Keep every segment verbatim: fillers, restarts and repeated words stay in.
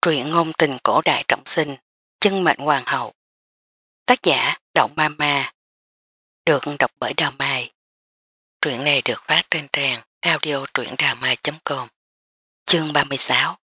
Truyện ngôn tình cổ đại trọng sinh, chân mệnh hoàng hậu. Tác giả Động Ma Ma. Được đọc bởi Đào Mai. Truyện này được phát trên trang audio truyệnđàmai chấm com. Chương ba mươi sáu.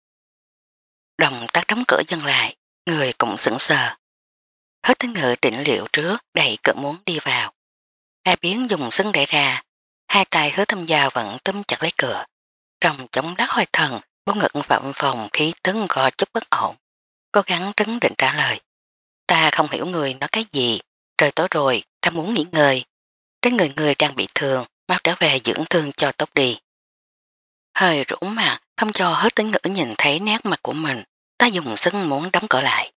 Đồng tác đóng cửa dần lại, người cũng sững sờ. Hết tiếng ngự định liệu trước đẩy cửa muốn đi vào. Ai biến dùng sân đẩy ra, hai tay Hứa Thâm Giao vẫn túm chặt lấy cửa. Trong chống đắc hồi thần, bố ngực vọng phòng khí tấn có chút bất ổn. Cố gắng trấn định trả lời. Ta không hiểu người nói cái gì, trời tối rồi, ta muốn nghỉ ngơi. Trên người người đang bị thương, mau trở về dưỡng thương cho tốt đi. Hơi rũ mặt, không cho Hứa Tĩnh Ngữ nhìn thấy nét mặt của mình, ta dùng sức muốn đóng cửa lại.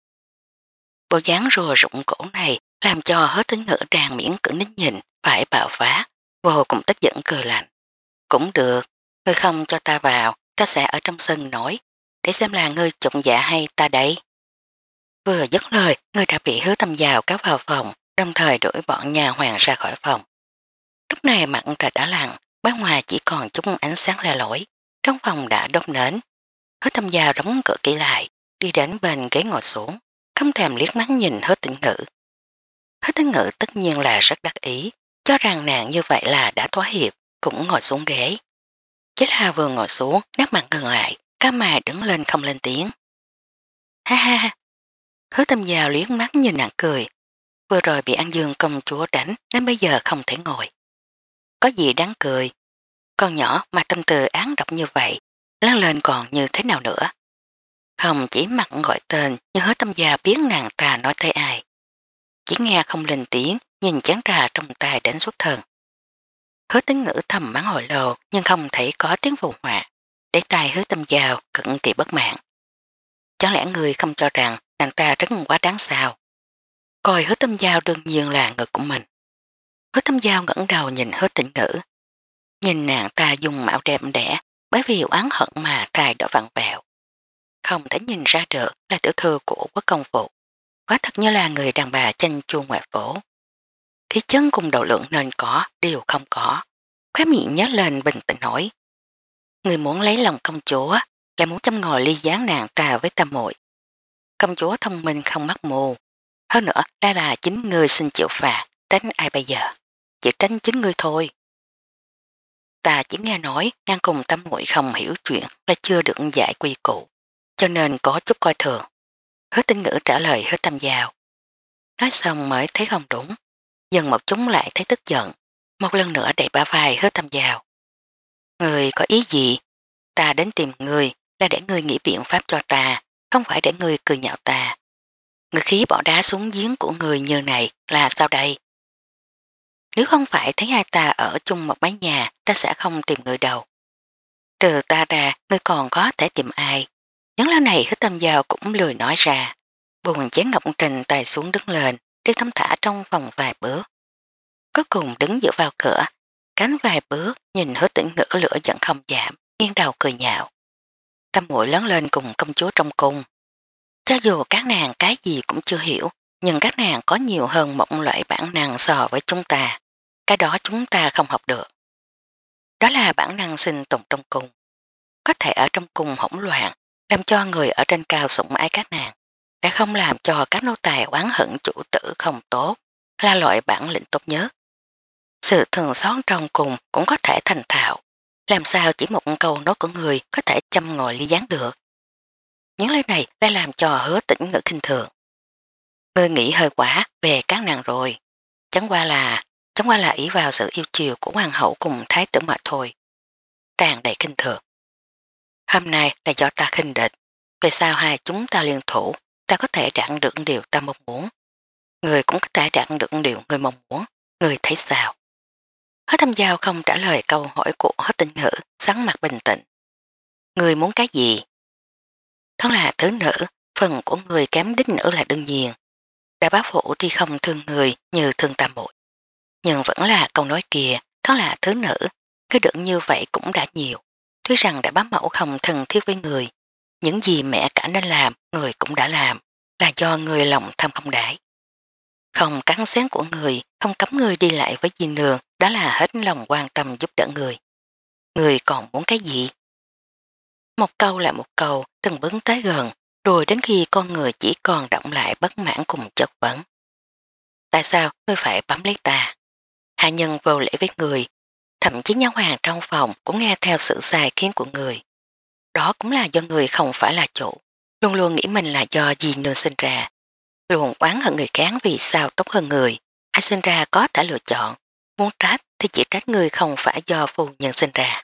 Bộ dáng rùa rụng cổ này làm cho Hứa Tĩnh Ngữ đang miễn cưỡng nín nhìn, phải bạo phá, vô cùng tức giận cười lạnh. Cũng được, ngươi không cho ta vào, ta sẽ ở trong sân nổi, để xem là ngươi trụng dạ hay ta đấy. Vừa dứt lời, người đã bị Hứa Thâm Giao kéo vào phòng, đồng thời đuổi bọn nhà hoàng ra khỏi phòng. Lúc này mặt trời đã lặn, bên ngoài chỉ còn chút ánh sáng le lỏi, trong phòng đã đốt nến. Hứa Thâm Giao đóng cửa kỹ lại, đi đến bên ghế ngồi xuống, không thèm liếc mắt nhìn Hứa Tĩnh Ngữ. Hứa Tĩnh Ngữ tất nhiên là rất đắc ý, cho rằng nàng như vậy là đã thỏa hiệp, cũng ngồi xuống ghế. Chỉ là vừa ngồi xuống, nét mặt ngừng lại, cá mài đứng lên không lên tiếng. Ha ha ha. Hứa Thâm Giao liếc mắt nhìn nàng cười, vừa rồi bị An Dương công chúa đánh nên bây giờ không thể ngồi. Có gì đáng cười, con nhỏ mà tâm tư án độc như vậy, lớn lên còn như thế nào nữa. Không chỉ mặt gọi tên nhưng Hứa Thâm Giao biết nàng ta nói tới ai. Chỉ nghe không lên tiếng, nhìn chén trà trong tay đến xuất thần. Hứa Tĩnh Ngữ thầm mắng hồi lâu nhưng không thể có tiếng phụ họa, để tay Hứa Thâm Giao cực kỳ bất mãn. Chẳng lẽ người không cho rằng nàng ta rất quá đáng sao? Coi Hứa Thâm Giao đương nhiên là người của mình. Hứa Thâm Giao ngẩng đầu nhìn Hứa Tĩnh Ngữ. Nhìn nàng ta dùng mạo đẹp đẽ, bởi vì oán hận mà thay đổi vặn vẹo. Không thể nhìn ra được là tiểu thư của Quốc công phụ. Quá thật như là người đàn bà chanh chua ngoại phố. Khí chân cùng độ lượng nên có, đều không có. Khóe miệng nhếch lên bình tĩnh nói. Người muốn lấy lòng công chúa, lại muốn chăm ngồi ly gián nàng ta với tam muội. Công chúa thông minh không mắc mù. Hơn nữa đây là chính người xin chịu phạt, tránh ai bây giờ? Chỉ tránh chính ngươi thôi. Ta chỉ nghe nói ngang cùng tâm muội không hiểu chuyện là chưa được giải quy củ, cho nên có chút coi thường. Hứa Tĩnh Ngữ trả lời Hứa Thâm Giao. Nói xong mới thấy không đúng, dần một chúng lại thấy tức giận, một lần nữa đẩy bả vai Hứa Thâm Giao. Người có ý gì? Ta đến tìm người là để người nghĩ biện pháp cho ta, không phải để người cười nhạo ta. Người khí bỏ đá xuống giếng của người như này là sao đây? Nếu không phải thấy hai ta ở chung một mái nhà, ta sẽ không tìm người đâu. Trừ ta ra, ngươi còn có thể tìm ai? Những lời này Hứa Thâm Giao cũng lười nói ra. Buồn chén ngọc trình tay xuống đứng lên, đi thăm thả trong phòng vài bước. Cuối cùng đứng dựa vào cửa, cánh vài bước nhìn Hứa Tĩnh Ngữ lửa giận không giảm, nghiêng đầu cười nhạo. Tâm muội lớn lên cùng công chúa trong cung. Cho dù các nàng cái gì cũng chưa hiểu, nhưng các nàng có nhiều hơn một loại bản năng so với chúng ta. Cái đó chúng ta không học được. Đó là bản năng sinh tồn trong cung. Có thể ở trong cung hỗn loạn, làm cho người ở trên cao sủng ái các nàng, đã không làm cho các nô tài oán hận chủ tử không tốt, là loại bản lĩnh tốt nhất. Sự thường xót trong cùng cũng có thể thành thạo. Làm sao chỉ một câu nói của người có thể châm ngồi ly gián được. Những lời này đã làm cho Hứa Tĩnh Ngữ khinh thường. Ngươi nghĩ hơi quá về các nàng rồi. Chẳng qua là chẳng qua là ý vào sự yêu chiều của hoàng hậu cùng thái tử mà thôi. Tràn đầy khinh thường. Hôm nay là do ta khinh địch. Về sau hai chúng ta liên thủ, ta có thể đạt được điều ta mong muốn. Người cũng có thể đạt được điều người mong muốn. Người thấy sao? Hứa Thâm Giao không trả lời câu hỏi của Hứa Tĩnh Ngữ, sáng mặt bình tĩnh. Người muốn cái gì? Thân là thứ nữ, phần của người kém đích nữ là đương nhiên. Đã bá phụ thì không thương người như thương tam muội. Nhưng vẫn là câu nói kia, thân là thứ nữ, cái được như vậy cũng đã nhiều. Tuy rằng đã bá mẫu không thân thiết với người, những gì mẹ cả nên làm, người cũng đã làm, là do người lòng tham không đãi. Không cắn xén của người, không cấm người đi lại với di nương, đó là hết lòng quan tâm giúp đỡ người. Người còn muốn cái gì? Một câu lại một câu từng bước tới gần, rồi đến khi con người chỉ còn động lại bất mãn cùng chất vấn. Tại sao ngươi phải bấm lấy ta? Hạ nhân vô lễ với người, thậm chí nha hoàng trong phòng cũng nghe theo sự sai khiến của người. Đó cũng là do người không phải là chủ, luôn luôn nghĩ mình là do gì nương sinh ra. Luôn oán hận người khác vì sao tốt hơn người, ai sinh ra có thể lựa chọn, muốn trách thì chỉ trách người không phải do phu nhân sinh ra.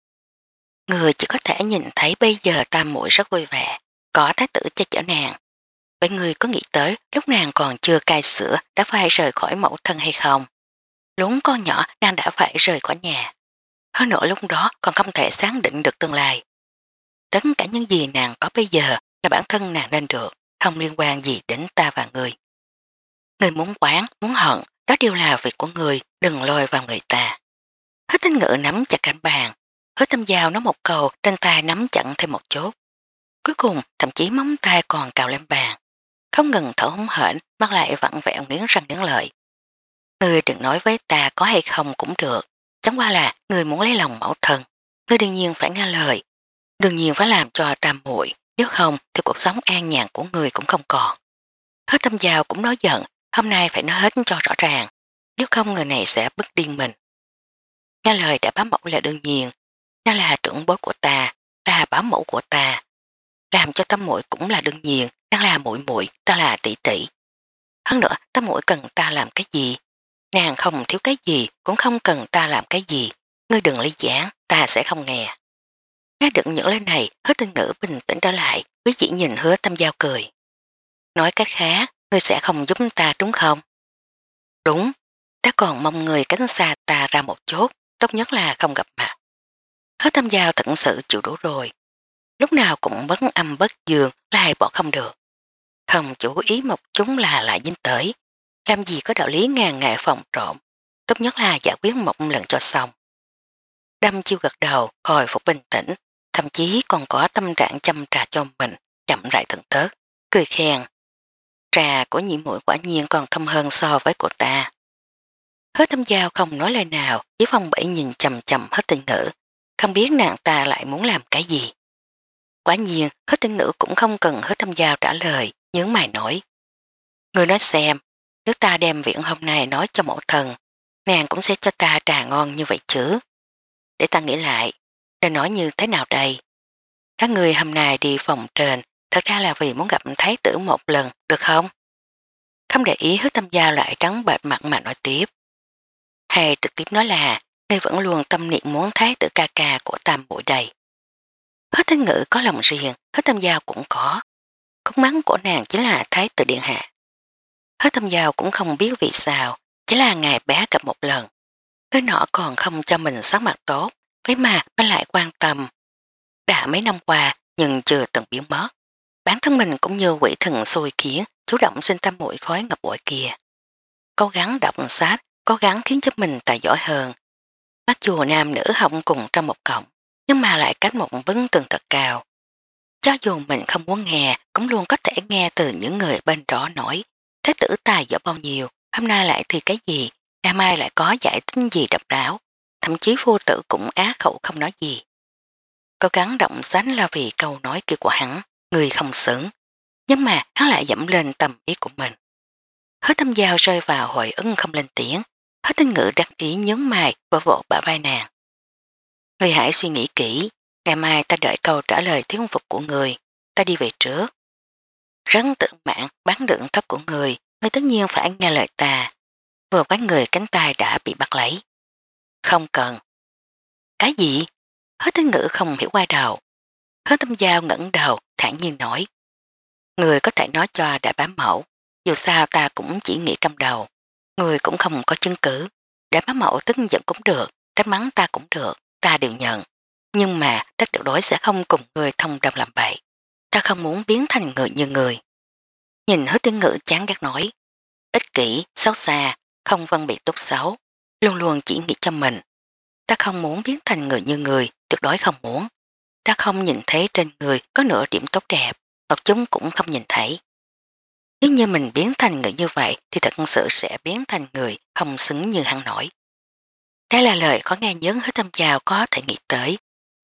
Người chỉ có thể nhìn thấy bây giờ tam muội rất vui vẻ, có thái tử cho chở nàng. Vậy người có nghĩ tới lúc nàng còn chưa cai sữa đã phải rời khỏi mẫu thân hay không? Lúc con nhỏ nàng đã phải rời khỏi nhà. Hơn nữa lúc đó còn không thể xác định được tương lai. Tất cả những gì nàng có bây giờ là bản thân nàng nên được, không liên quan gì đến ta và người. Người muốn quán, muốn hận, đó đều là việc của người, đừng lôi vào người ta. Hết tinh ngữ nắm chặt cánh bàn, hết tâm dao nói một câu trên tay nắm chặn thêm một chút. Cuối cùng thậm chí móng tay còn cào lên bàn, không ngừng thở hổn hển, mắt lại vặn vẹo nghiến răng nghiến lợi. Ngươi đừng nói với ta có hay không cũng được, chẳng qua là ngươi muốn lấy lòng mẫu thân, ngươi đương nhiên phải nghe lời, đương nhiên phải làm cho tam muội, nếu không thì cuộc sống an nhàn của ngươi cũng không còn. Hết tâm giao cũng nói giận, hôm nay phải nói hết cho rõ ràng, nếu không người này sẽ bức điên mình. Nghe lời đã bám mẫu là đương nhiên, nó là trưởng bối của ta, là bảo mẫu của ta, làm cho tâm muội cũng là đương nhiên, đang là muội muội, ta là tỷ tỷ. Hơn nữa, tâm muội cần ta làm cái gì? Nàng không thiếu cái gì, cũng không cần ta làm cái gì. Ngươi đừng lý giảng, ta sẽ không nghe. Nghe được những lời này, hứa tinh ngữ bình tĩnh trở lại, quý chỉ nhìn hứa tâm giao cười. Nói cách khác, ngươi sẽ không giúp ta đúng không? Đúng, ta còn mong người cánh xa ta ra một chút, tốt nhất là không gặp mặt. Hứa tâm giao thật sự chịu đủ rồi. Lúc nào cũng bất âm bất dương, lại bỏ không được. Không chú ý một chúng là lại dính tới. Làm gì có đạo lý ngàn ngại phòng trộm, tốt nhất là giải quyết một lần cho xong. Đâm chiêu gật đầu, hồi phục bình tĩnh, thậm chí còn có tâm trạng chăm trà cho mình, chậm rãi thưởng tớt, cười khen. Trà của nhị muội quả nhiên còn thơm hơn so với của ta. Hứa tâm giao không nói lời nào, chỉ phong bẫy nhìn chầm chầm hết tình ngữ, không biết nàng ta lại muốn làm cái gì. Quả nhiên, hết tình ngữ cũng không cần hứa tâm giao trả lời, nhướng mày nổi. Người nói xem, nếu ta đem viện hôm nay nói cho mẫu thần, nàng cũng sẽ cho ta trà ngon như vậy chứ. Để ta nghĩ lại, nên nói như thế nào đây? Các người hôm nay đi phòng trên, thật ra là vì muốn gặp thái tử một lần, được không? Không để ý hứa tâm giao lại trắng bệch mặt mà nói tiếp. Hay trực tiếp nói là, ngươi vẫn luôn tâm niệm muốn thái tử ca ca của tam bụi đầy. Hứa thanh ngữ có lòng riêng, hứa tâm giao cũng có. Cốt mắng của nàng chính là thái tử điện hạ. Hứa tâm giao cũng không biết vì sao, chỉ là ngày bé gặp một lần. Cái nọ còn không cho mình sắc mặt tốt, với mà nó lại quan tâm. Đã mấy năm qua, nhưng chưa từng biến mất. Bản thân mình cũng như quỷ thần xui khiến, chủ động sinh tâm mũi khói ngập bội kia. Cố gắng đọc sách, cố gắng khiến cho mình tài giỏi hơn. Mặc dù nam nữ học cùng trong một cổng, nhưng mà lại cách một bức tường thật cao. Cho dù mình không muốn nghe, cũng luôn có thể nghe từ những người bên đó nói. Thế tử tài giỏi bao nhiêu, hôm nay lại thì cái gì, ngày mai lại có giải thích gì độc đáo. Thậm chí phu tử cũng á khẩu không nói gì. Cố gắng động sánh là vì câu nói kia của hắn, người không xứng. Nhưng mà hắn lại dẫm lên tầm ý của mình. Hứa tâm giao rơi vào hội ứng không lên tiếng. Hứa tinh ngữ đắc ý nhấn mày vỗ vỗ bả vai nàng. Người hãy suy nghĩ kỹ, ngày mai ta đợi câu trả lời thuyết phục của người, ta đi về trước. Rắn tự mạng bán đựng thấp của người, người tất nhiên phải nghe lời ta. Vừa quán người cánh tay đã bị bắt lấy. Không cần. Cái gì? Hứa tinh ngữ không hiểu qua đầu. Hứa tâm giao ngẩng đầu thản nhiên nói. Người có thể nói cho đại bá mẫu, dù sao ta cũng chỉ nghĩ trong đầu. Người cũng không có chứng cứ. Đại bá mẫu tức giận cũng được, trách mắng ta cũng được, ta đều nhận. Nhưng mà ta tuyệt đối sẽ không cùng người thông đồng làm bậy. Ta không muốn biến thành người như người. Nhìn hứa tiên ngữ chán ghét nói. Ích kỷ, xấu xa, không phân biệt tốt xấu, luôn luôn chỉ nghĩ cho mình. Ta không muốn biến thành người như người, tuyệt đối không muốn. Ta không nhìn thấy trên người có nửa điểm tốt đẹp, hoặc chúng cũng không nhìn thấy. Nếu như mình biến thành người như vậy thì thật sự sẽ biến thành người không xứng như hắn nổi. Đây là lời khó nghe nhớ hết tâm giao có thể nghĩ tới.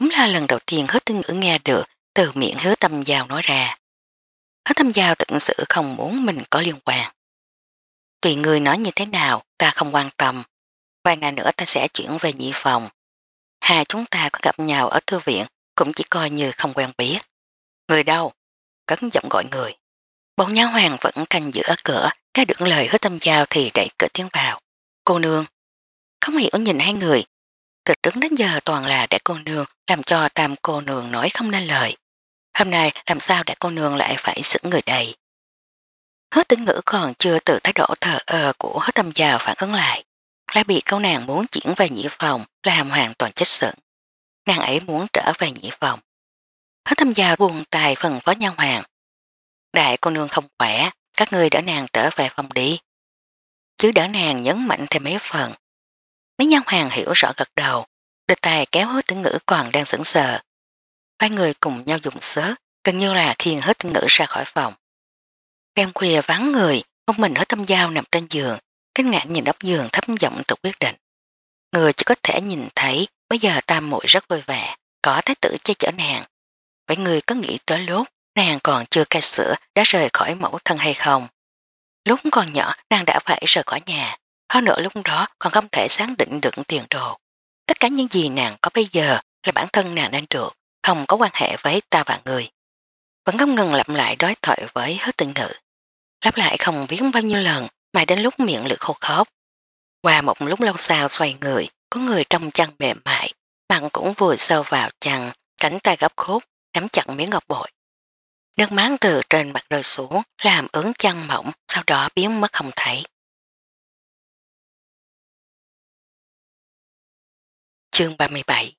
Đúng là lần đầu tiên Hứa Tư Ngữ nghe được từ miệng Hứa Tâm Giao nói ra. Hứa Tâm Giao thực sự không muốn mình có liên quan. Tùy người nói như thế nào ta không quan tâm. Vài ngày nữa ta sẽ chuyển về nhị phòng. Hai chúng ta có gặp nhau ở thư viện cũng chỉ coi như không quen biết. Người đâu? Cấn giọng gọi người. Bọn nha hoàng vẫn canh giữ ở cửa, cái được lời Hứa Tâm Giao thì đẩy cửa tiến vào. Cô nương. Không hiểu nhìn hai người. Từ trước đến giờ toàn là để cô nương làm cho tam cô nương nói không nên lời. Hôm nay làm sao để cô nương lại phải xử người đây? Hứa Tĩnh Ngữ còn chưa từ thái độ thờ ơ của Hứa Tâm Giao phản ứng lại. Lại bị câu nàng muốn chuyển về nhị phòng làm hoàn toàn chết sững. Nàng ấy muốn trở về nhị phòng. Hứa Tâm Giao buông tay phần phó nha hoàng. Đại cô nương không khỏe, các ngươi đỡ nàng trở về phòng đi. Chứ đỡ nàng nhấn mạnh thêm mấy phần. Mấy nha hoàng hiểu rõ gật đầu, đưa tay kéo Hứa Tĩnh Ngữ còn đang sững sờ. Hai người cùng nhau dùng sớ, gần như là khiêng Hứa Tĩnh Ngữ ra khỏi phòng. Đêm khuya vắng người, một mình Hứa Tâm Giao nằm trên giường, kinh ngạc nhìn ốc giường thấp giọng tự quyết định. Người chỉ có thể nhìn thấy bây giờ tam muội rất vui vẻ, có thái tử che chở nàng. Vậy người có nghĩ tới lúc nàng còn chưa cai sữa đã rời khỏi mẫu thân hay không? Lúc còn nhỏ nàng đã phải rời khỏi nhà, hơn nữa lúc đó còn không thể xác định được tiền đồ. Tất cả những gì nàng có bây giờ là bản thân nàng nên được, không có quan hệ với ta và người. Vẫn không ngừng lặp lại đối thoại với Hứa Tĩnh Ngữ. Lặp lại không biết bao nhiêu lần mà đến lúc miệng lưỡi khô khóc. Qua một lúc lâu sau xoay người, có người trong chăn mềm mại, mặn cũng vùi sâu vào chăn, cánh tay gấp khúc, nắm chặt miếng ngọc bội. Nước máng từ trên mặt rơi xuống, làm ướn chăn mỏng, sau đó biến mất không thấy. Chương ba mươi bảy.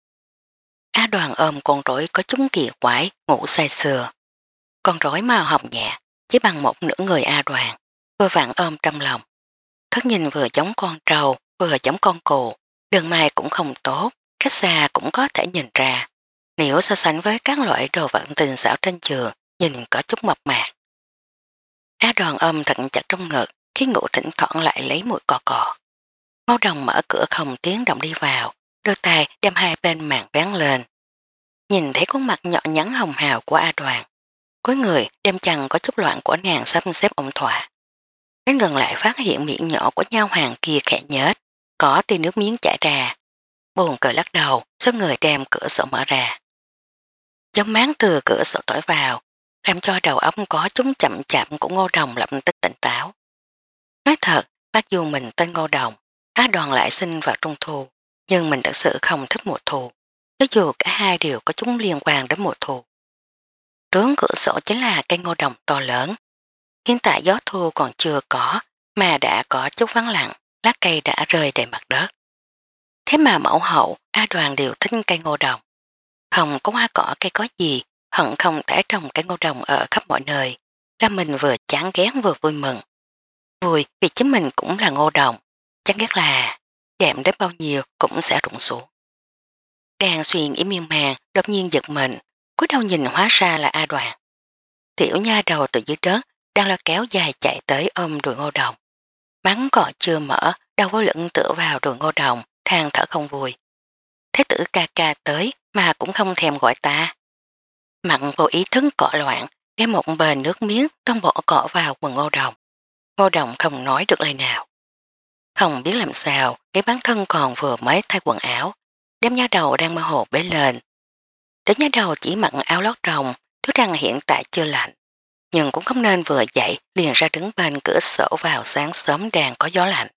Á Đoàn ôm con rối có chúng kỳ quái, ngủ say sưa. Con rối màu hồng nhạt, chỉ bằng một nửa người A Đoàn, vừa vặn ôm trong lòng. Thất nhìn vừa giống con trâu, vừa giống con cù, đường mai cũng không tốt, cách xa cũng có thể nhìn ra. Nếu so sánh với các loại đồ vật tình xảo trên giường, nhìn có chút mập mạc. Á Đoàn ôm thật chặt trong ngực, khi ngủ thỉnh thoảng lại lấy mũi cọ cọ. Ngô Đồng mở cửa không tiếng động đi vào, đưa tay đem hai bên màn vén lên. Nhìn thấy khuôn mặt nhỏ nhắn hồng hào của A Đoàn, cuối người đem chăn có chút loạn của nàng sắp xếp ổn thỏa. Đến gần lại phát hiện miệng nhỏ của nhau hoàng kia khẽ nhết, có tia nước miếng chảy ra. Buồn cười lắc đầu, số người đem cửa sổ mở ra. Gió mát từ cửa sổ tỏi vào, làm cho đầu óc có chúng chậm chậm của Ngô Đồng lập tức tỉnh táo. Nói thật, bác dù mình tên Ngô Đồng, Á Đoàn lại sinh vào trung thu, nhưng mình thật sự không thích mùa thu, cho dù cả hai đều có chúng liên quan đến mùa thu. Trướng cửa sổ chính là cây ngô đồng to lớn. Hiện tại gió thu còn chưa có, mà đã có chút vắng lặng, lá cây đã rơi đầy mặt đất. Thế mà mẫu hậu, A Đoàn đều thích cây ngô đồng. Không có hoa cỏ cây có gì, hận không thể trồng cây ngô đồng ở khắp mọi nơi, làm mình vừa chán ghét vừa vui mừng. Vui vì chính mình cũng là ngô đồng, chán ghét là đẹp đến bao nhiêu cũng sẽ rụng xuống. Đang suy nghĩ miên man, đột nhiên giật mình, cúi đầu nhìn hóa ra là A Đoàn. Tiểu nha đầu từ dưới đất đang lo kéo dài chạy tới ôm đùi ngô đồng. Mắng cọ chưa mở, đầu vô lửng tựa vào đùi ngô đồng, than thở không vui. Thế tử ca ca tới mà cũng không thèm gọi ta. Mặn vô ý thức cọ loạn, đem một bền nước miếng toàn bộ cọ vào quần ngô đồng. Ngô đồng không nói được lời nào. Không biết làm sao, cái bản thân còn vừa mới thay quần áo, đem nha đầu đang mơ hồ bế lên. Tiểu nha đầu chỉ mặc áo lót rồng, thứ rằng hiện tại chưa lạnh, nhưng cũng không nên vừa dậy liền ra đứng bên cửa sổ vào sáng sớm đang có gió lạnh.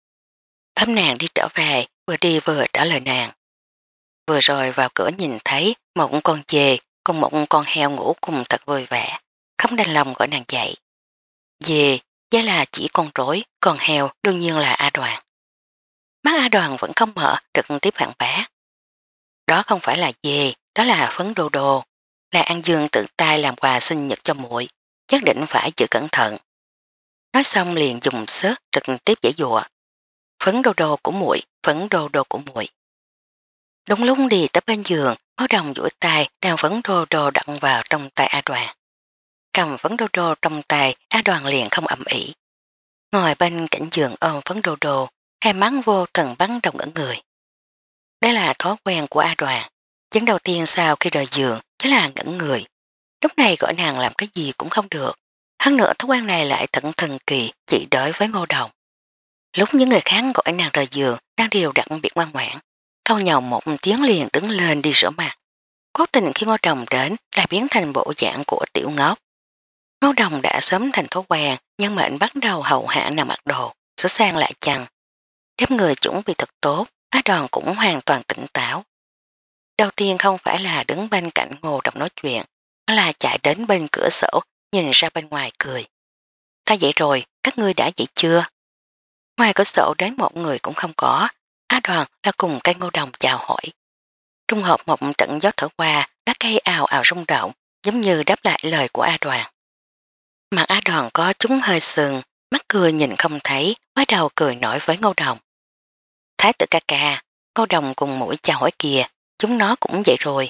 Thấm nàng đi trở về, vừa đi vừa trả lời nàng. Vừa rồi vào cửa nhìn thấy một con dê cùng một con heo ngủ cùng thật vui vẻ, không đành lòng gọi nàng dậy. Dê, dê là chỉ con rối, còn heo đương nhiên là A Đoàn. Mắt A Đoàn vẫn không mở trực tiếp phản bác. Đó không phải là dê, đó là phấn đồ đồ, là An Dương tự tay làm quà sinh nhật cho muội, nhất định phải giữ cẩn thận. Nói xong liền dùng sớt trực tiếp giải dụa. Phấn đồ đồ của muội, phấn đồ đồ của muội. Đúng lúc đi tới bên giường, Ngô Đồng duỗi tay đang phấn đồ đồ đặt vào trong tay A Đoàn. Cầm phấn đồ đồ trong tay, A Đoàn liền không ẩm ỉ. Ngồi bên cạnh giường ôm phấn đồ đồ, hai mắt vô thần bắn đồng ở người. Đây là thói quen của A Đoàn, Chứng đầu tiên sau khi rời giường chính là ngẩn người. Lúc này gọi nàng làm cái gì cũng không được. Hơn nữa thói quen này lại thận thần kỳ chỉ đối với Ngô Đồng. Lúc những người khác gọi nàng rời giường, nàng đều đặc biệt ngoan ngoãn. Câu nhầu một tiếng liền đứng lên đi rửa mặt. Cố tình khi Ngô Đồng đến lại biến thành bộ dạng của tiểu ngốc. Ngô Đồng đã sớm thành thói quen, nhân mệnh bắt đầu hầu hạ nàng mặc đồ, sửa sang lại chăn. Đám người chuẩn bị thật tốt, Á Đoàn cũng hoàn toàn tỉnh táo. Đầu tiên không phải là đứng bên cạnh Ngô Đồng nói chuyện, mà là chạy đến bên cửa sổ, nhìn ra bên ngoài cười. Ta dậy rồi, các ngươi đã dậy chưa? Ngoài cửa sổ đến một người cũng không có, Á Đoàn là cùng cây Ngô Đồng chào hỏi. Trung hợp một trận gió thở qua, lá cây ào ào rung động, giống như đáp lại lời của A Đoàn. Mặt A Đoàn có chúng hơi sừng, mắt cười nhìn không thấy, quay đầu cười nổi với Ngô Đồng. Thái tử ca ca, Ngô Đồng cùng mũi chào hỏi kìa, chúng nó cũng vậy rồi.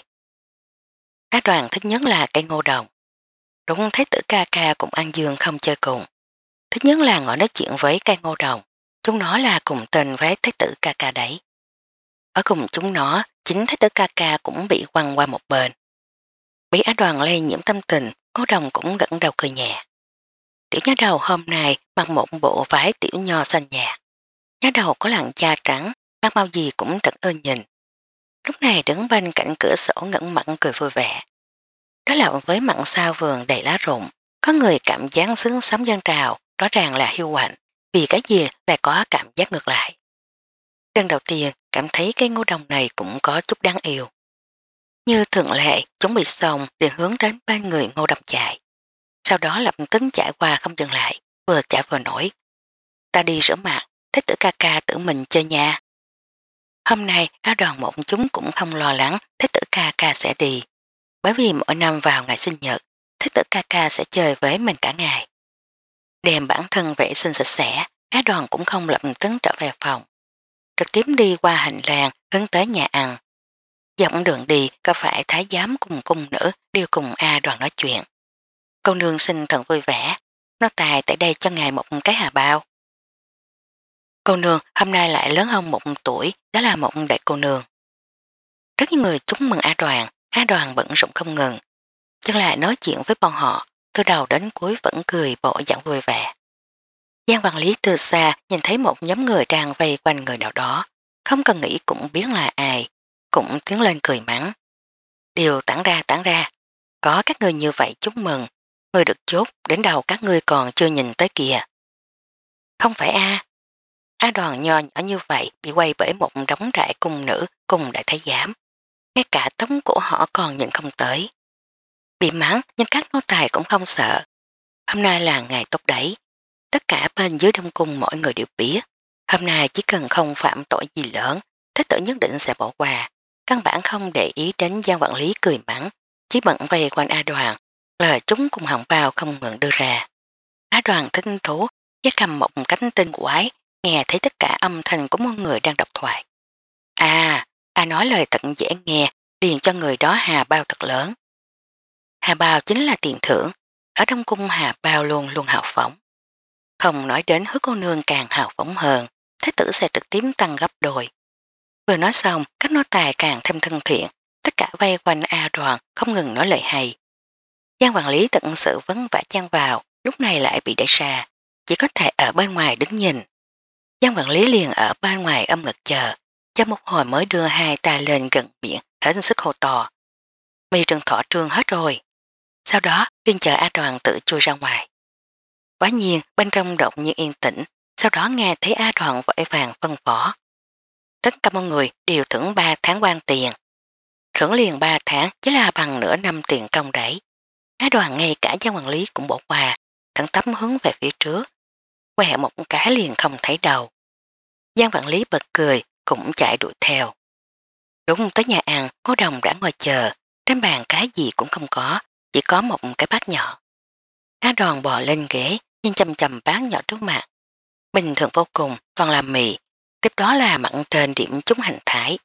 A Đoàn thích nhất là cây Ngô Đồng. Đúng Thái tử ca ca cùng An Dương không chơi cùng. Thích nhất là ngồi nói chuyện với cây Ngô Đồng, chúng nó là cùng tên với Thái tử ca ca đấy. Ở cùng chúng nó, chính Thái tử ca ca cũng bị quăng qua một bên. Bị Á Đoàn lây nhiễm tâm tình, Ngô Đồng cũng gật đầu cười nhẹ. Tiểu nhá đầu hôm nay mặc một bộ váy tiểu nho xanh nhạt. Nhá đầu có làn da trắng, mang bao gì cũng thật ơn nhìn. Lúc này đứng bên cạnh cửa sổ ngẩn mặn cười vui vẻ. Đó là với mặn sao vườn đầy lá rụng, có người cảm giác sướng sấm dân trào, rõ ràng là hiu quạnh, vì cái gì lại có cảm giác ngược lại. Lần đầu tiên cảm thấy cây Ngô Đồng này cũng có chút đáng yêu. Như thường lệ, chuẩn bị xong để hướng đến bên người Ngô Đồng chạy. Sau đó lập tức chạy qua không dừng lại, vừa chạy vừa nổi. Ta đi rửa mặt, Thế tử ca ca tự mình chơi nha. Hôm nay Á Đoàn một chúng cũng không lo lắng Thế tử ca ca sẽ đi. Bởi vì mỗi năm vào ngày sinh nhật, Thế tử ca ca sẽ chơi với mình cả ngày. Đem bản thân vệ sinh sạch sẽ, Á Đoàn cũng không lập tức trở về phòng. Trực tiếp đi qua hành lang hướng tới nhà ăn. Dọc đường đi có phải thái giám cùng cung nữ đều cùng A Đoàn nói chuyện. Cô nương sinh thần vui vẻ, nó tài tại đây cho ngài một cái hà bao. Cô nương hôm nay lại lớn hơn một tuổi, đó là một đại cô nương. Rất nhiều người chúc mừng A Đoàn, A Đoàn bận rộn không ngừng. Chắc là nói chuyện với bọn họ, từ đầu đến cuối vẫn cười bộ dạng vui vẻ. Giang quản lý từ xa nhìn thấy một nhóm người đang vây quanh người nào đó, không cần nghĩ cũng biết là ai, cũng tiến lên cười mắng. Điều tản ra tản ra, có các người như vậy chúc mừng, người được chốt đến đầu các ngươi còn chưa nhìn tới kìa. Không phải A. A Đoàn nho nhỏ như vậy bị quay bởi một đống đại cung nữ cùng đại thái giám. Ngay cả tống của họ còn nhìn không tới. Bị mắng nhưng các nô tài cũng không sợ. Hôm nay là ngày tốt đấy. Tất cả bên dưới đông cung mọi người đều biết. Hôm nay chỉ cần không phạm tội gì lớn, thế tử nhất định sẽ bỏ qua. Căn bản không để ý đến Giang quản lý cười mắng, chỉ bận vây quanh A Đoàn, lời chúng cùng hỏng bao không ngừng đưa ra. Á Đoàn thinh thú, với cầm một cánh tinh quái, nghe thấy tất cả âm thanh của một người đang đọc thoại. À, A nói lời thật dễ nghe, liền cho người đó hà bao thật lớn. Hà bao chính là tiền thưởng, ở Đông Cung hà bao luôn luôn hào phóng. Không nói đến hứa cô nương càng hào phóng hơn, thế tử sẽ trực tiếp tăng gấp đôi. Vừa nói xong, các nô tài càng thêm thân thiện, tất cả vây quanh A Đoàn không ngừng nói lời hay. Giang quản lý tận sự vấn vả chen vào, lúc này lại bị đẩy xa, chỉ có thể ở bên ngoài đứng nhìn. Giang quản lý liền ở bên ngoài âm ngực chờ, cho một hồi mới đưa hai tay lên gần miệng, hết sức hô to. Mì trừng thọ trương hết rồi. Sau đó, liên chờ A Đoàn tự chui ra ngoài. Quả nhiên, bên trong đột nhiên yên tĩnh, sau đó nghe thấy A Đoàn vội vàng phân phó. Tất cả mọi người đều thưởng ba tháng quan tiền. Thưởng liền ba tháng chỉ là bằng nửa năm tiền công đấy. Á Đoàn ngay cả Giang quản lý cũng bỏ qua, thẳng tấm hướng về phía trước. Quẹ một cái liền không thấy đầu. Giang quản lý bật cười, cũng chạy đuổi theo. Đúng tới nhà ăn, Ngô Đồng đã ngồi chờ, trên bàn cái gì cũng không có, chỉ có một cái bát nhỏ. Á Đoàn bò lên ghế, nhưng chầm chầm bát nhỏ trước mặt. Bình thường vô cùng, toàn là mì, tiếp đó là mặn trên điểm chúng hành thái.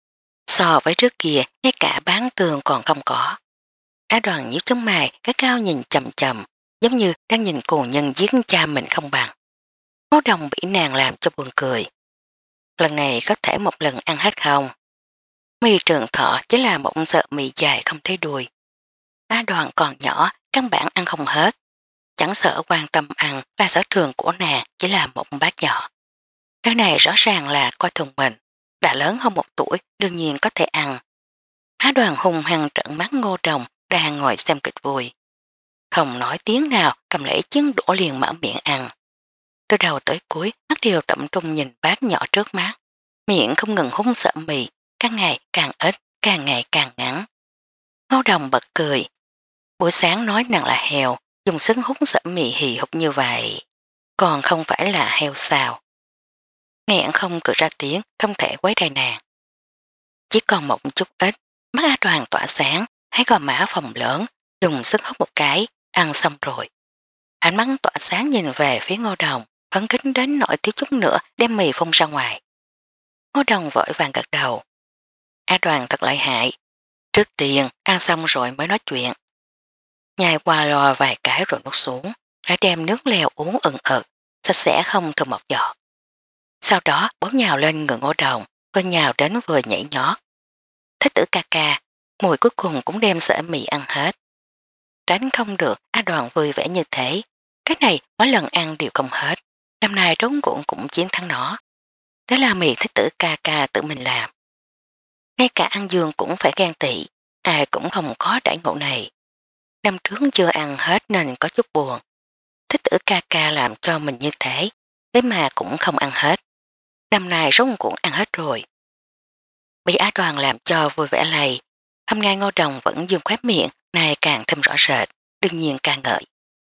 So với trước kia, ngay cả bán tường còn không có. Á Đoàn nhíu chống mày, cái cao nhìn chầm chầm, giống như đang nhìn cù nhân giết cha mình không bằng. Ngô Đồng bị nàng làm cho buồn cười. Lần này có thể một lần ăn hết không? Mì trường thọ chính là một sợi mì dài không thấy đuôi. Á Đoàn còn nhỏ, căn bản ăn không hết. Chẳng sợ quan tâm ăn là sở trường của nàng chỉ là một bát nhỏ. Cái này rõ ràng là coi thường mình, đã lớn hơn một tuổi đương nhiên có thể ăn. Á Đoàn hung hăng trợn mắt Ngô Đồng đang ngồi xem kịch vui. Không nói tiếng nào cầm lấy chiếc đũa liền mở miệng ăn. Từ đầu tới cuối mắt đều tập trung nhìn bát nhỏ trước mắt. Miệng không ngừng hung sợ mì, càng ngày càng ít, càng ngày càng ngắn. Ngô Đồng bật cười. Buổi sáng nói nàng là heo, dùng sức hút sợ mì hì hục như vậy. Còn không phải là heo sao. Nghẹn không cười ra tiếng, không thể quấy rầy nàng. Chỉ còn một chút ít, mắt A Đoàn tỏa sáng, hay gò má phòng lớn, dùng sức hút một cái, ăn xong rồi. Ánh mắt tỏa sáng nhìn về phía Ngô Đồng, phấn kính đến nỗi thiếu chút nữa đem mì phun ra ngoài. Ngô Đồng vội vàng gật đầu. A Đoàn thật lợi hại, trước tiên ăn xong rồi mới nói chuyện. Nhai qua loa vài cái rồi nuốt xuống, lại đem nước lèo uống ừng ực, sạch sẽ không thừa một giọt. Sau đó bóp nhào lên người Ngô Đồng, coi nhào đến vừa nhảy nhót. Thích tử ca ca, mùi cuối cùng cũng đem sợi mì ăn hết. Tránh không được, A Đoàn vui vẻ như thế. Cái này mỗi lần ăn đều không hết. Năm nay trốn cuộn cũng chiến thắng nó. Đó là mì thích tử ca ca tự mình làm. Ngay cả ăn dương cũng phải ghen tị, ai cũng không có trải ngộ này. Năm trước chưa ăn hết nên có chút buồn. Thích tử ca ca làm cho mình như thế, thế mà cũng không ăn hết. Năm nay rốt cuộn ăn hết rồi. Bị Á Đoàn làm cho vui vẻ lầy. Hôm nay Ngô Đồng vẫn dương khóe miệng, này càng thêm rõ rệt, đương nhiên ca ngợi.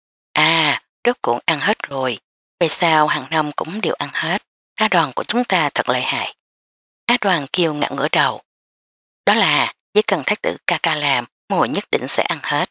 À, rốt cuộn ăn hết rồi, về sau hàng năm cũng đều ăn hết. Á Đoàn của chúng ta thật lợi hại. Á Đoàn kêu ngạo ngửa đầu. Đó là, chỉ cần thái tử ca ca làm, mùi nhất định sẽ ăn hết.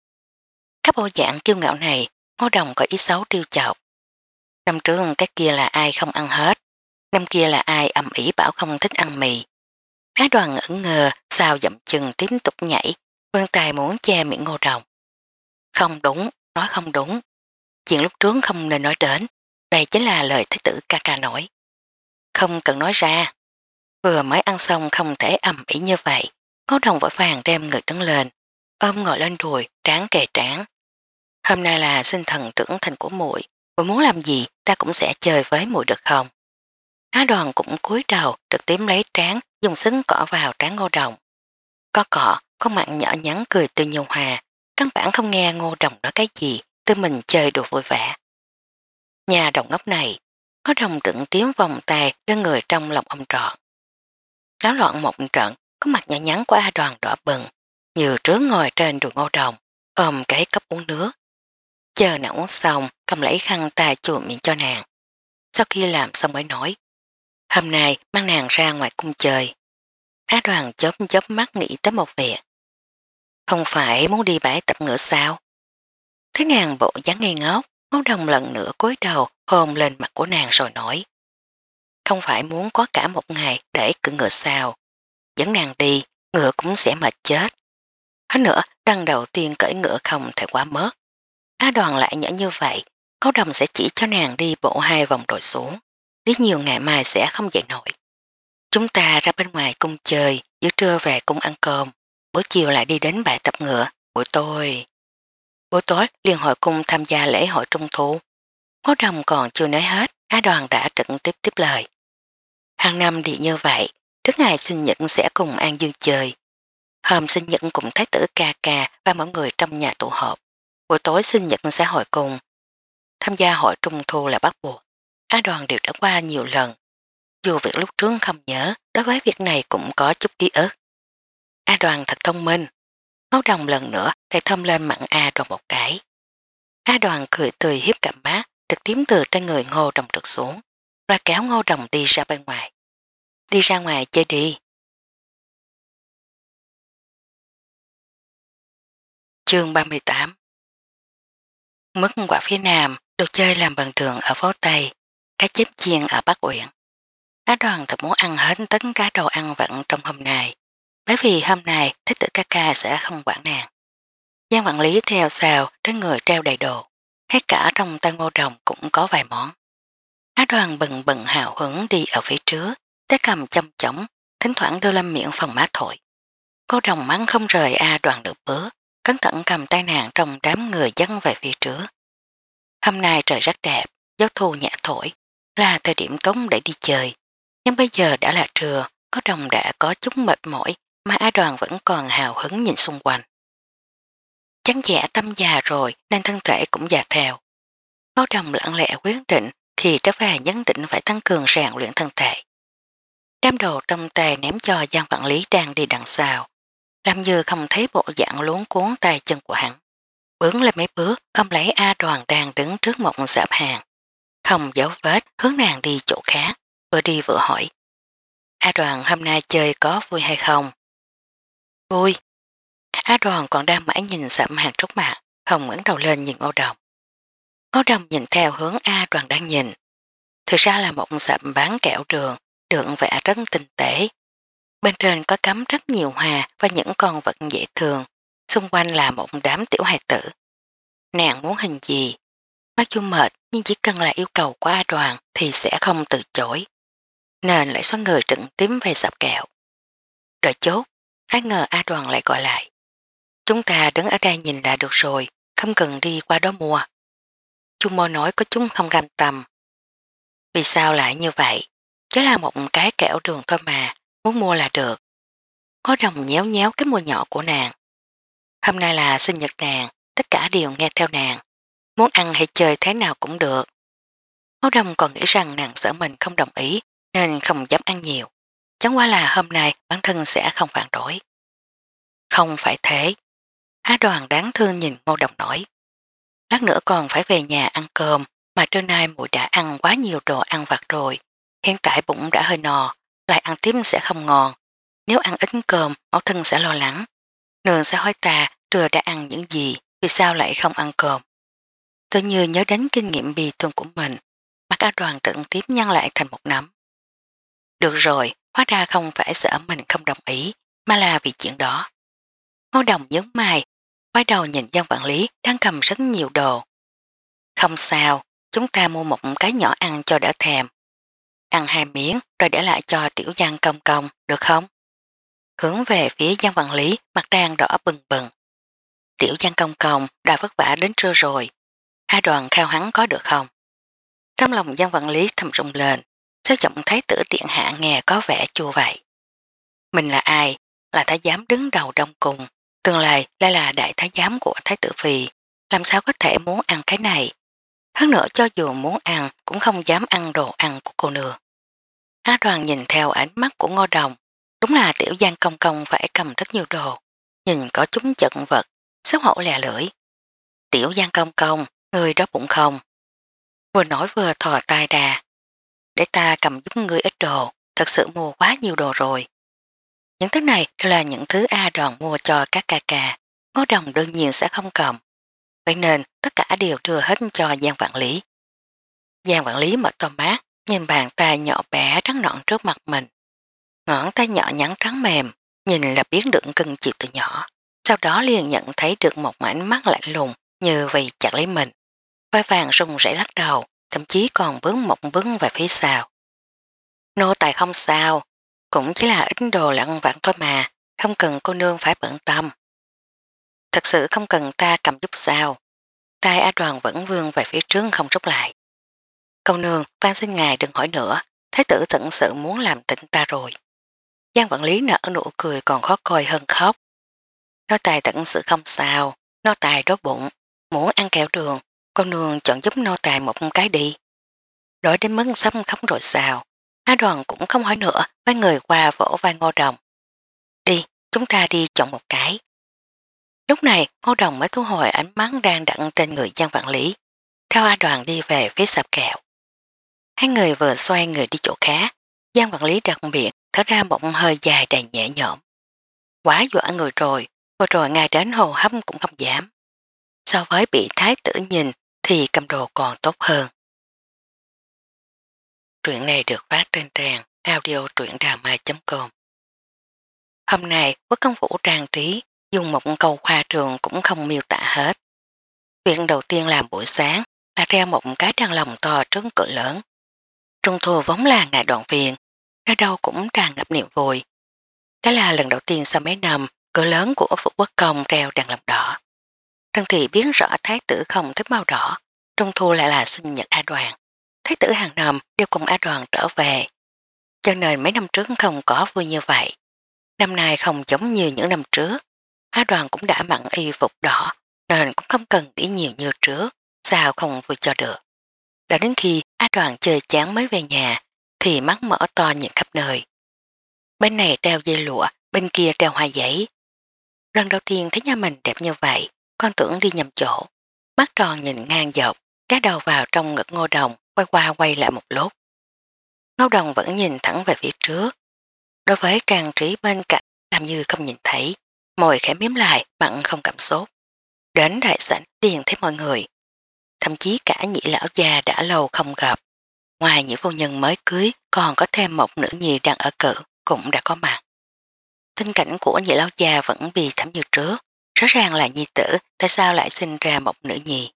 Các bộ dạng kiêu ngạo này, Ngô Đồng có ý xấu trêu chọc. Năm trước cái kia là ai không ăn hết, năm kia là ai ầm ĩ bảo không thích ăn mì. Á Đoàn ngỡ ngờ, sao dậm chừng tiếp tục nhảy, vươn tay muốn che miệng Ngô Đồng. Không đúng, nói không đúng. Chuyện lúc trước không nên nói đến, đây chính là lời thái tử ca ca nói. Không cần nói ra. Vừa mới ăn xong không thể ầm ĩ như vậy, Ngô Đồng vội vàng đem người đứng lên, ôm ngồi lên đùi, trán kề trán. Hôm nay là sinh thần trưởng thành của muội, muội muốn làm gì ta cũng sẽ chơi với muội được không? Á Đoàn cũng cúi đầu trực tiếp lấy trán, dùng sức cỏ vào trán Ngô Đồng. Có cọ, con mặn nhỏ nhắn cười từ nhu hòa, căn bản không nghe Ngô Đồng nói cái gì, tự mình chơi đùa vui vẻ. Nhà đồng ngốc này, Ngô Đồng đựng tiếng vòng tay đưa người trong lòng ông trọn. Náo loạn một trận, có mặt nhỏ nhắn của A Đoàn đỏ bừng, như trước ngồi trên đùi Ngô Đồng, ôm cái cốc uống nước. Chờ nàng uống xong, cầm lấy khăn tay chùi miệng cho nàng. Sau khi làm xong mới nói, hôm nay mang nàng ra ngoài cung chơi. Á Đoàn chớp chớp mắt nghĩ tới một việc. Không phải muốn đi bãi tập ngựa sao? Thế nàng bộ dáng ngây ngốc, Ngô Đồng lần nữa cúi đầu hôn lên mặt của nàng rồi nói. Không phải muốn có cả một ngày để cưỡi ngựa sao? Dẫn nàng đi, ngựa cũng sẽ mệt chết. Hơn nữa, lần đầu tiên cưỡi ngựa không thể quá mất. Á Đoàn lại nhỏ như vậy, Ngô Đồng sẽ chỉ cho nàng đi bộ hai vòng rồi xuống. Đi nhiều ngày mai sẽ không dậy nổi. Chúng ta ra bên ngoài cung chơi, giữa trưa về cung ăn cơm, buổi chiều lại đi đến bãi tập ngựa, buổi tối. Buổi tối liên hội cung tham gia lễ hội trung thu. Ngô Đồng còn chưa nói hết, Á Đoàn đã trực tiếp tiếp lời. Hàng năm đi như vậy, trước ngày sinh nhật sẽ cùng An Dương chơi. Hôm sinh nhật cùng thái tử ca ca và mọi người trong nhà tụ họp. Buổi tối sinh nhật sẽ hội cùng. Tham gia hội trung thu là bắt buộc. Á Đoàn đều đã qua nhiều lần. Dù việc lúc trước không nhớ, đối với việc này cũng có chút ký ức. A Đoàn thật thông minh. Ngô Đồng lần nữa lại thơm lên mặn A Đoàn một cái. A Đoàn cười tươi hiếp cặp mắt, trực tiếp từ trên người Ngô Đồng trượt xuống, rồi kéo Ngô Đồng đi ra bên ngoài. Đi ra ngoài chơi đi. Chương ba mươi tám. Mất quả phía Nam, đồ chơi làm bằng trường ở phố Tây, cá chép chiên ở Bắc Uyển. Á Đoàn thật muốn ăn hết tất cả đồ ăn vặn trong hôm nay, bởi vì hôm nay thích tử ca ca sẽ không quản nàng. Giang quản lý theo xào trên người treo đầy đồ, ngay cả trong tay Ngô Đồng cũng có vài món. Á Đoàn bừng bừng hào hứng đi ở phía trước, tay cầm chông chổng, thỉnh thoảng đưa lên miệng phòng má thổi. Cô đồng mắng không rời A Đoàn được bước, cẩn thận cầm tay nàng trong đám người dắt về phía trước. Hôm nay trời rất đẹp, gió thu nhẹ thổi, là thời điểm tốt để đi chơi. Nhưng bây giờ đã là trưa, có đồng đã có chút mệt mỏi mà A Đoàn vẫn còn hào hứng nhìn xung quanh. Chắn giả tâm già rồi nên thân thể cũng già theo. Có đồng lặng lẽ quyết định khi trở về nhất định phải tăng cường rèn luyện thân thể. Đám đồ trong tay ném cho Giang Vạn Lý đang đi đằng sau, làm như không thấy bộ dạng luống cuốn tay chân của hắn. Bướng lên mấy bước, ôm lấy A Đoàn đang đứng trước một dạp hàng. Không dấu vết, hướng nàng đi chỗ khác, vừa đi vừa hỏi. A Đoàn hôm nay chơi có vui hay không? Vui. A Đoàn còn đang mãi nhìn dạp hàng trước mặt, không ngẩng đầu lên nhìn Ngô Đồng. Ngô Đồng nhìn theo hướng A Đoàn đang nhìn. Thực ra là một dạp bán kẹo đường, được vẽ rất tinh tế. Bên trên có cắm rất nhiều hoa và những con vật dễ thương, xung quanh là một đám tiểu hài tử. Nàng muốn hình gì? Mặc dù mệt nhưng chỉ cần là yêu cầu của A Đoàn thì sẽ không từ chối. Nên lại xoay người trựng tím về dạp kẹo. Đợi chốt, ai ngờ A Đoàn lại gọi lại. Chúng ta đứng ở đây nhìn là được rồi, không cần đi qua đó mua. Chu Mô nói có chúng không cam tâm. Vì sao lại như vậy? Chỉ là một cái kẹo đường thôi mà, muốn mua là được. Có đồng nhéo nhéo cái môi nhỏ của nàng. Hôm nay là sinh nhật nàng, tất cả đều nghe theo nàng. Muốn ăn hay chơi thế nào cũng được. Có đồng còn nghĩ rằng nàng sợ mình không đồng ý nên không dám ăn nhiều. Chẳng qua là hôm nay bản thân sẽ không phản đối. Không phải thế. Á Đoàn đáng thương nhìn Ngô Đồng nói. Lát nữa còn phải về nhà ăn cơm mà trưa nay muội đã ăn quá nhiều đồ ăn vặt rồi. Hiện tại bụng đã hơi no, lại ăn tiếp sẽ không ngon. Nếu ăn ít cơm, mẫu thân sẽ lo lắng. Nương sẽ hỏi ta trưa đã ăn những gì, vì sao lại không ăn cơm. Tự như nhớ đến kinh nghiệm bi thương của mình, mặt A Đoàn trận tiếp nhăn lại thành một nắm. Được rồi, hóa ra không phải sợ mình không đồng ý, mà là vì chuyện đó. Ngô Đồng nhớ mày, quay đầu nhìn Giang Vạn Lý đang cầm rất nhiều đồ. Không sao, chúng ta mua một cái nhỏ ăn cho đỡ thèm. Ăn hai miếng rồi để lại cho tiểu Giang công công, được không? Hướng về phía Giang Vạn Lý mặt đang đỏ bừng bừng. Tiểu Giang công công đã vất vả đến trưa rồi. A Đoàn khao hắn có được không? Trong lòng Giang Vạn Lý thầm rung lên, sao giọng thái tử điện hạ nghe có vẻ chua vậy. Mình là ai? Là thái giám đứng đầu đông cùng, tương lai lại là đại thái giám của thái tử phi, làm sao có thể muốn ăn cái này? Hơn nữa cho dù muốn ăn cũng không dám ăn đồ ăn của cô nương. Á Đoàn nhìn theo ánh mắt của Ngô Đồng, đúng là tiểu Giang công công phải cầm rất nhiều đồ, nhìn có chúng chận vật, xấu hổ lè lưỡi. Tiểu Giang công công, người đó bụng không? Vừa nói vừa thò tay ra, để ta cầm giúp ngươi ít đồ, thật sự mua quá nhiều đồ rồi. Những thứ này là những thứ A Đoàn mua cho các ca ca, Ngô Đồng đương nhiên sẽ không cầm. Vậy nên tất cả đều đưa hết cho Giang Vạn Lý. Giang Vạn Lý mở to mắt, nhìn bàn tay nhỏ bé trắng nõn trước mặt mình. Ngón tay nhỏ nhắn trắng mềm, nhìn là biết được cưng chiều từ nhỏ. Sau đó liền nhận thấy được một ánh mắt lạnh lùng như vì chặt lấy mình. Vai vàng rung rẩy lắc đầu, thậm chí còn bước một bước về phía sau. Nô tài không sao, cũng chỉ là ít đồ lặng vặn thôi mà, không cần cô nương phải bận tâm. Thật sự không cần ta cầm giúp sao. Tay A Đoàn vẫn vương về phía trước không rút lại. Câu nương, van xin ngài đừng hỏi nữa, thái tử thật sự muốn làm tỉnh ta rồi. Giang Vạn Lý nở nụ cười còn khó coi hơn khóc. Nó tài thật sự không sao, nó tài đói bụng, muốn ăn kẹo đường, cô nương chọn giúp nô tài một cái đi. Đói đến mức sắp khóc rồi sao. Á Đoàn cũng không hỏi nữa, mấy người qua vỗ vai Ngô Đồng. Đi, chúng ta đi chọn một cái. Lúc này Ngô Đồng mới thu hồi ánh mắt đang đặn trên người Giang Vạn Lý, theo A Đoàn đi về phía sạp kẹo. Hai người vừa xoay người đi chỗ khác, Giang Vạn Lý đặc biệt thở ra một hơi dài đầy nhẹ nhõm. Quá dọa người rồi, vừa rồi ngay đến hồ hấp cũng không dám. So với bị thái tử nhìn thì cầm đồ còn tốt hơn. Truyện này được phát trên trang audio truyệnđàmai chấm com. Hôm nay Quốc công phủ trang trí dùng một câu khoa trường cũng không miêu tả hết. Việc đầu tiên làm buổi sáng là treo một cái đăng lồng to trước cửa lớn. Trung thu vốn là ngày đoàn viên, nơi đâu cũng tràn ngập niềm vui, Đó là lần đầu tiên sau mấy năm cửa lớn của Phủ Quốc Công treo đèn lồng đỏ. Trân Thị biết rõ thái tử không thích màu đỏ, trung thu lại là sinh nhật A Đoàn. Thái tử hàng năm đều cùng A Đoàn trở về, cho nên mấy năm trước không có vui như vậy. Năm nay không giống như những năm trước, A Đoàn cũng đã mặn y phục đỏ nên cũng không cần đi nhiều như trước, sao không vui cho được. Đã đến khi A Đoàn chơi chán mới về nhà thì mắt mở to nhìn khắp nơi. Bên này treo dây lụa, bên kia treo hoa giấy. Lần đầu tiên thấy nhà mình đẹp như vậy, con tưởng đi nhầm chỗ. Mắt tròn nhìn ngang dọc, cái đầu vào trong ngực Ngô Đồng, quay qua quay lại một lúc. Ngô Đồng vẫn nhìn thẳng về phía trước. Đối với trang trí bên cạnh làm như không nhìn thấy, môi khẽ miếm lại mặn không cảm xúc. Đến đại sảnh liền thấy mọi người. Thậm chí cả nhị lão già đã lâu không gặp. Ngoài những phu nhân mới cưới còn có thêm một nữ nhi đang ở cự cũng đã có mặt. Tình cảnh của nhị lão già vẫn bị thảm như trước, rõ ràng là nhi tử, tại sao lại sinh ra một nữ nhi.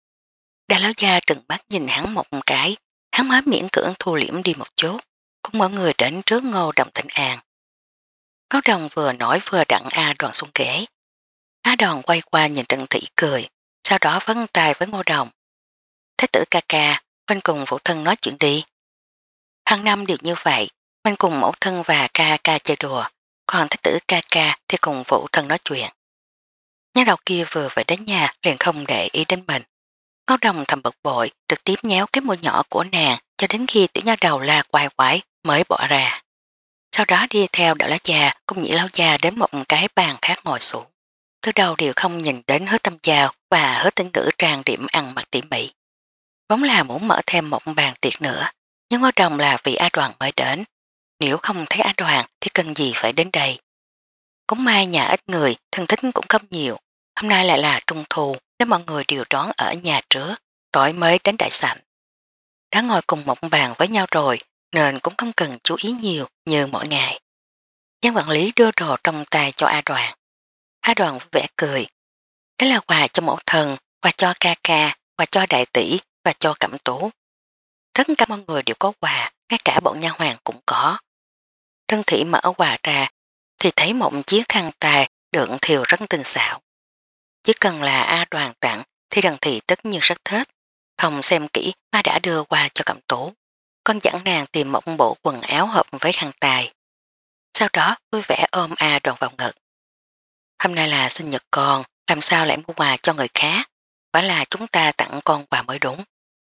Đại lão già trừng mắt nhìn hắn một cái, hắn mới miễn cưỡng thu liễm đi một chút, cùng mọi người đến trước Ngô Đồng thịnh an. Ngô Đồng vừa nói vừa đặng A Đoàn xuống ghế. A Đoàn quay qua nhìn Trần Thị cười, sau đó vân tay với Ngô Đồng. Thái tử ca ca, bên cùng phụ thân nói chuyện đi. Hàng năm đều như vậy, bên cùng mẫu thân và ca ca chơi đùa, còn thái tử ca ca thì cùng phụ thân nói chuyện. Nhá đầu kia vừa về đến nhà liền không để ý đến mình. Ngô Đồng thầm bực bội, trực tiếp nhéo cái môi nhỏ của nàng cho đến khi tiểu nha đầu la quay quái mới bỏ ra. Sau đó đi theo đạo lá già cùng nhị lão già đến một cái bàn khác ngồi xuống. Từ đầu đều không nhìn đến hứa tâm giao và hứa tinh ngữ trang điểm ăn mặc tỉ mỉ. Vốn là muốn mở thêm một bàn tiệc nữa, nhưng Ngô Đồng là vì A Đoàn mới đến. Nếu không thấy A Đoàn thì cần gì phải đến đây. Cũng may nhà ít người, thân thích cũng không nhiều. Hôm nay lại là trung thu nên mọi người đều đón ở nhà trước, tối mới đến đại sảnh. Đã ngồi cùng một bàn với nhau rồi nên cũng không cần chú ý nhiều như mỗi ngày. Giang quản lý đưa đồ trong tay cho A Đoàn. A Đoàn vui vẻ cười. Đó là quà cho mẫu thần, quà cho ca ca, quà cho đại tỷ và cho cẩm tú. Tất cả mọi người đều có quà, ngay cả bọn nha hoàng cũng có. Trân Thị mở quà ra thì thấy một chiếc khăn tài đựng thiều rất tinh xảo. Chỉ cần là A Đoàn tặng thì Trân Thị tất nhiên rất thích. Không xem kỹ mà đã đưa qua cho cẩm tú. Con dẫn nàng tìm một bộ quần áo hợp với khăn tài. Sau đó vui vẻ ôm A Đoàn vào ngực. Hôm nay là sinh nhật con, làm sao lại mua quà cho người khác? Phải là chúng ta tặng con quà mới đúng.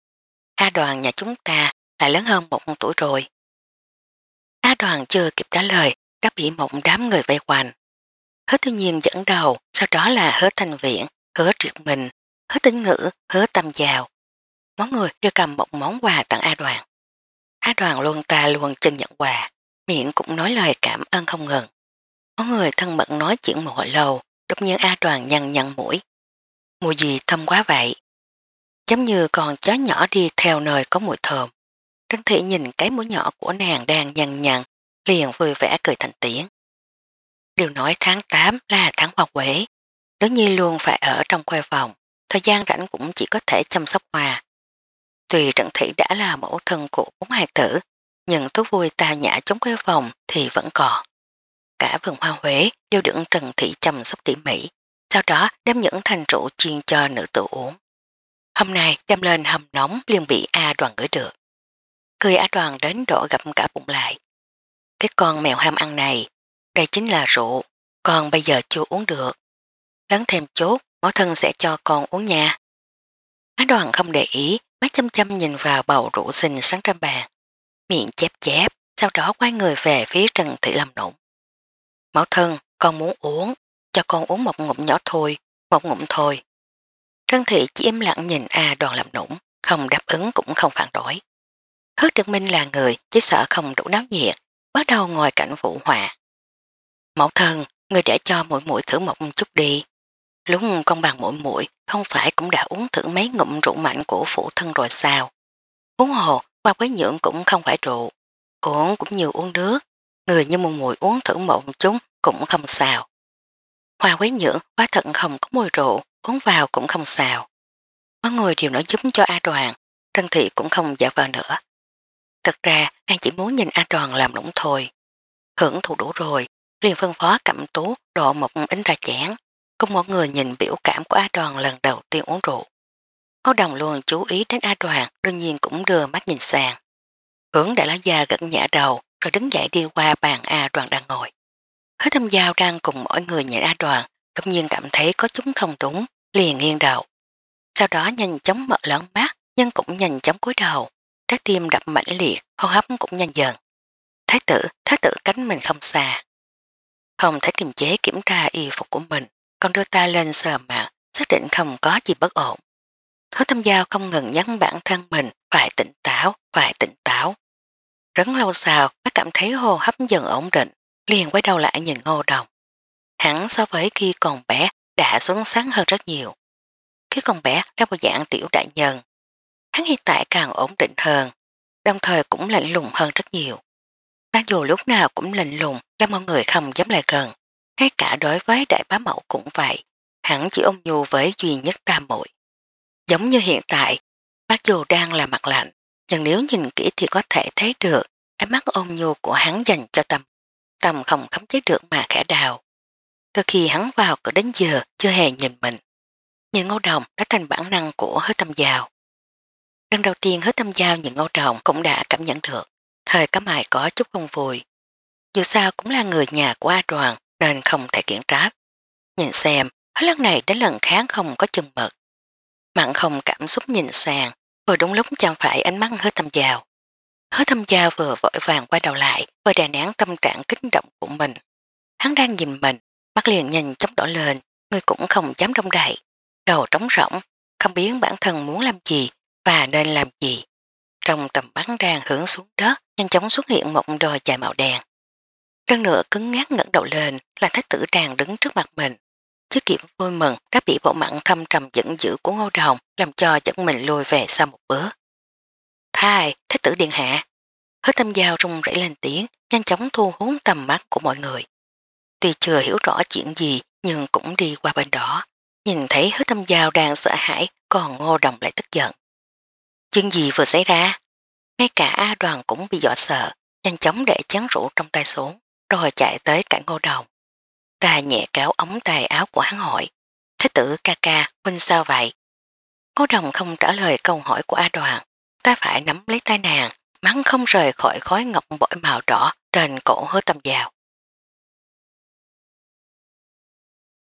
A Đoàn nhà chúng ta lại lớn hơn một tuổi rồi. A Đoàn chưa kịp trả lời, đã bị một đám người vây quanh. Hứa Tiêu Nhiên dẫn đầu, sau đó là Hứa Thanh Viện, Hứa Triệt Minh, Hứa Tính Ngữ, Hứa Tâm Giào. Mỗi người đều cầm một món quà tặng A Đoàn. A Đoàn luôn ta luôn chân nhận quà, miệng cũng nói lời cảm ơn không ngừng. Mỗi người thân mật nói chuyện một hồi lâu, đột nhiên A Đoàn nhăn nhăn mũi. Mùi gì thơm quá vậy? Giống như con chó nhỏ đi theo nơi có mùi thơm. Trân Thị nhìn cái mũi nhỏ của nàng đang nhăn nhăn, liền vui vẻ cười thành tiếng. Điều nói tháng tám là tháng hoa quế, đương nhiên luôn phải ở trong khoe phòng, thời gian rảnh cũng chỉ có thể chăm sóc hoa. Tuy Trân Thị đã là mẫu thân của bốn hài tử, nhưng thú vui tao nhã chống khoe phòng thì vẫn còn. Cả vườn hoa Huế đều được Trần Thị chăm sóc tỉ mỉ, sau đó đem những thành rượu chuyên cho nữ tử uống. Hôm nay đem lên hầm nóng liền bị A Đoàn gửi được. Cười A Đoàn đến độ gặp cả bụng lại. Cái con mèo ham ăn này, đây chính là rượu, con bây giờ chưa uống được. Lớn thêm chút, mẫu thân sẽ cho con uống nha. A Đoàn không để ý, mắt chăm chăm nhìn vào bầu rượu xinh sáng trên bàn. Miệng chép chép, sau đó quay người về phía Trần Thị làm nụng. Mẫu thân, con muốn uống, cho con uống một ngụm nhỏ thôi, một ngụm thôi. Trân Thị chỉ im lặng nhìn A Đoàn làm nũng, không đáp ứng cũng không phản đối. Hứa Trực Minh là người chỉ sợ không đủ náo nhiệt, bắt đầu ngồi cạnh phụ họa. Mẫu thân, người để cho mỗi mũi thử một chút đi. Lúc con bằng mỗi mũi không phải cũng đã uống thử mấy ngụm rượu mạnh của phụ thân rồi sao? Uống hồ, qua quấy nhưỡng cũng không phải rượu. Uống cũng như uống nước, người như một mùi uống thử một chút cũng không sao. Hoa quấy nhưỡng quá thận không có mùi rượu, uống vào cũng không sao. Mọi người đều nói giúp cho A Đoàn, Trân Thị cũng không giả vờ nữa. Thật ra nàng chỉ muốn nhìn A Đoàn làm nũng thôi. Hưởng thụ đủ rồi, liền phân phó Cẩm Tú đổ một ít ra chén, cùng một người nhìn biểu cảm của A Đoàn lần đầu tiên uống rượu. Ngô Đồng luôn chú ý đến A Đoàn, đương nhiên cũng đưa mắt nhìn sang. Hướng đại lão già gật nhẹ đầu rồi đứng dậy đi qua bàn A Đoàn đang ngồi. Hứa Thâm Giao đang cùng mỗi người nhìn A Đoàn, đột nhiên cảm thấy có chúng không đúng, liền nghiêng đầu. Sau đó nhanh chóng mở lớn mắt, nhưng cũng nhanh chóng cúi đầu, trái tim đập mãnh liệt, hô hấp cũng nhanh dần. Thái tử, thái tử cánh mình không xa. Không thể kiềm chế kiểm tra y phục của mình, còn đưa tay lên sờ mặt, xác định không có gì bất ổn. Hứa Thâm Giao không ngừng nhắn bản thân mình phải tỉnh táo, phải tỉnh táo. Rất lâu sau, nó cảm thấy hô hấp dần ổn định, liền quay đầu lại nhìn Ngô Đồng. Hắn so với khi còn bé đã xuống sáng hơn rất nhiều. Khi còn bé là một dạng tiểu đại nhân. Hắn hiện tại càng ổn định hơn, đồng thời cũng lạnh lùng hơn rất nhiều. Mặc dù lúc nào cũng lạnh lùng là mọi người không dám lại gần, ngay cả đối với đại bá mẫu cũng vậy, hắn chỉ ôm nhu với duy nhất tam muội. Giống như hiện tại, mặc dù đang là mặt lạnh, nhưng nếu nhìn kỹ thì có thể thấy được ánh mắt ôm nhu của hắn dành cho Tâm. Tâm không khống chế được mà khẽ đào. Từ khi hắn vào cửa đến giờ chưa hề nhìn mình. Nhưng Ngô Đồng đã thành bản năng của Hứa Tâm Giao. Lần đầu tiên Hứa Tâm Giao nhìn Ngô Đồng cũng đã cảm nhận được, thời có mày có chút không vui. Dù sao cũng là người nhà của A Đoàn nên không thể kiện trách. Nhìn xem, hết lần này đến lần khác không có chừng mực. Mặn không cảm xúc nhìn sang, vừa đúng lúc chẳng phải ánh mắt Hứa Tâm Giao. Hứa Tâm Giao vừa vội vàng quay đầu lại và đè nén tâm trạng kích động của mình. Hắn đang nhìn mình, mắt liền nhanh chóng đỏ lên, người cũng không dám đông đậy. Đầu trống rỗng, không biết bản thân muốn làm gì và nên làm gì. Trong tầm bắn đang hướng xuống đất, nhanh chóng xuất hiện một đôi giày màu đen. Lần nữa cứng ngát ngẩng đầu lên là thái tử đang đứng trước mặt mình. Chứ kịp vui mừng đã bị bộ mặn thâm trầm giận dữ của Ngô Đồng làm cho dẫn mình lùi về sau một bước. Thái, thái tử điện hạ. Hứa Tâm Giao rung rẩy lên tiếng, nhanh chóng thu hút tầm mắt của mọi người. Tuy chưa hiểu rõ chuyện gì nhưng cũng đi qua bên đó. Nhìn thấy Hứa Tâm Giao đang sợ hãi, còn Ngô Đồng lại tức giận. Chuyện gì vừa xảy ra? Ngay cả A Đoàn cũng bị dọa sợ, nhanh chóng để chén rượu trong tay xuống, rồi chạy tới cạnh Ngô Đồng. Ta nhẹ kéo ống tay áo của hắn hỏi. Thế tử ca ca, huynh sao vậy? Ngô Đồng không trả lời câu hỏi của A Đoàn. Ta phải nắm lấy tay nàng, mắng không rời khỏi khói ngọc bội màu đỏ trên cổ Hứa Tâm Giao.